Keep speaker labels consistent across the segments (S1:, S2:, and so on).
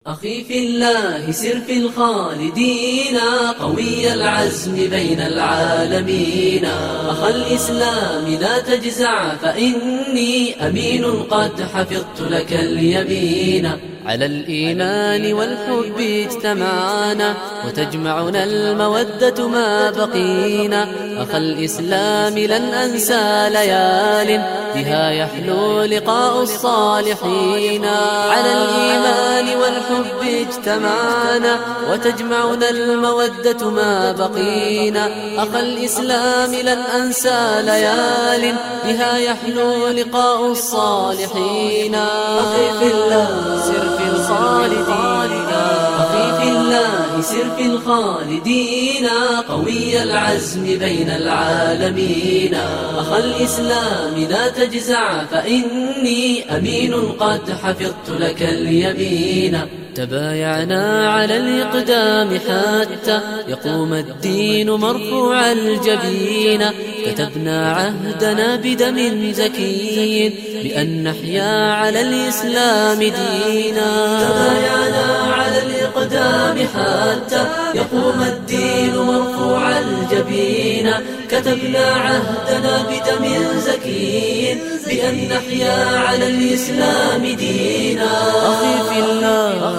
S1: أخي في الله سر في الخالدين، قوي العزم بين العالمين. أخا الإسلام لا تجزع، فإني أمين قد حفظت لك اليمين.
S2: على الإيمان والحب اجتمعنا، وتجمعنا المودة ما بقينا. أخا الإسلام لن أنسى ليال، بها يحلو لقاء الصالحين. على الإيمان والحب اجتمعنا، وتجمعنا المودة ما بقينا. أخا الإسلام لن أنسى ليال، بها يحلو لقاء الصالحين.
S1: أخي في الله سر في الخالدين، أخي في الله سر في الخالدين، قوي العزم بين العالمين. أخا الإسلام لا تجزع، فإني أمين قد حفظت لك اليمين.
S2: تبايعنا على الإقدام حتى يقوم الدين مرفوع الجبين. كتبنا عهدنا بدم زكي، بأن نحيا على الإسلام دينا.
S1: تبايعنا على الإقدام حتى يقوم الدين مرفوع الجبين. كتبنا عهدنا بدم زكي، بأن نحيا على الإسلام دينا.
S2: أخي في الله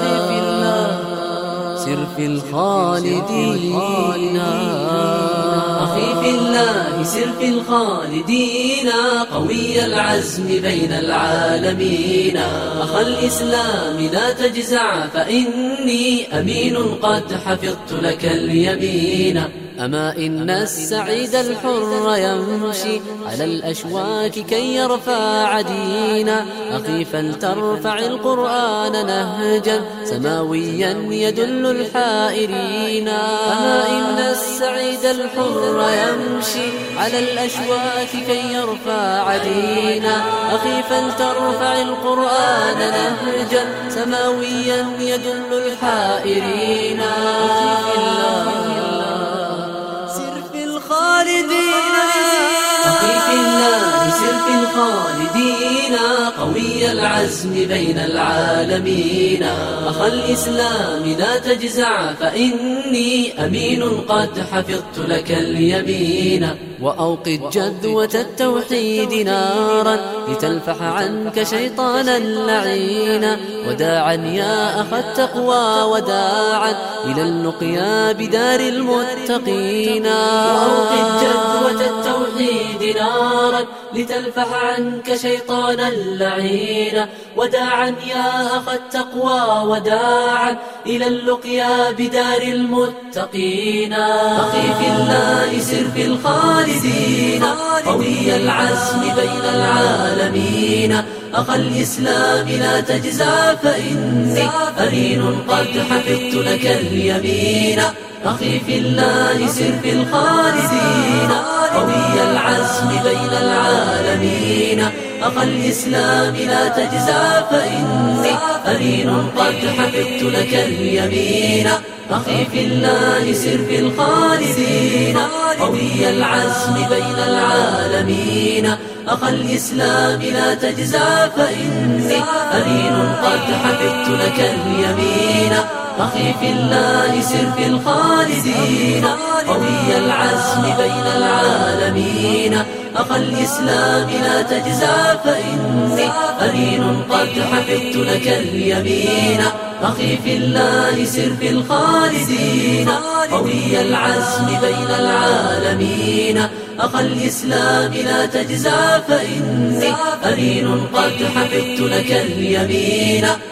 S2: سر في الخالدين،
S1: أخي في الله سر في الخالدين، قوي العزم بين العالمين. أخا الإسلام لا تجزع، فإني أمين قد حفظت لك اليمين.
S2: أما إن السعيد الحر يمشي على الأشواك كي يرفع دينا. أخي فلترفع القرآن نهجا سماويا يدل الحائرين. أما إن السعيد الحر يمشي على الأشواك كي يرفع دينا. أخي فلترفع القرآن نهجا سماويا يدل الحائرين. أخي في الله
S1: أخي في الله سر في الخالدين، قوي العزم بين العالمين. أخا الإسلام لا تجزع، فإني أمين قد حفظت لك اليمين.
S2: وأوقد جذوة التوحيد نارا، لتلفح عنك شيطانا لعينا. وداعا يا أخا التقوى وداعا، إلى اللقيا بدار المتقين.
S1: وأوقد جذوة التوحيد نارا، لتلفح عنك شيطانا لعينا. وداعا يا أخا التقوى وداعا، إلى اللقيا بدار المتقين. أخي في الله سر في الخالدين، قوي العزم بين العالمين. أخا الإسلام لا تجزع، فإني أمين قد حفظت لك اليمين. أخي في الله سر في الخالدين، قوي العزم بين العالمين. أخا الإسلام لا تجزع، فإني أمين قد حفظت لك اليمين. أخي في الله سر في الخالدين، قوي العزم بين العالمين. أخا الإسلام لا تجزع، فإني أمين قد حفظت لك اليمين. أخي في الله سر في الخالدين، قوي العزم بين العالمين. أخا الإسلام لا تجزع، فإني أمين قد حفظت لك اليمين. أخي في الله سر في الخالدين، قوي العزم بين العالمين. أخا الإسلام لا تجزع، فإني أمين قد حفظت لك اليمين.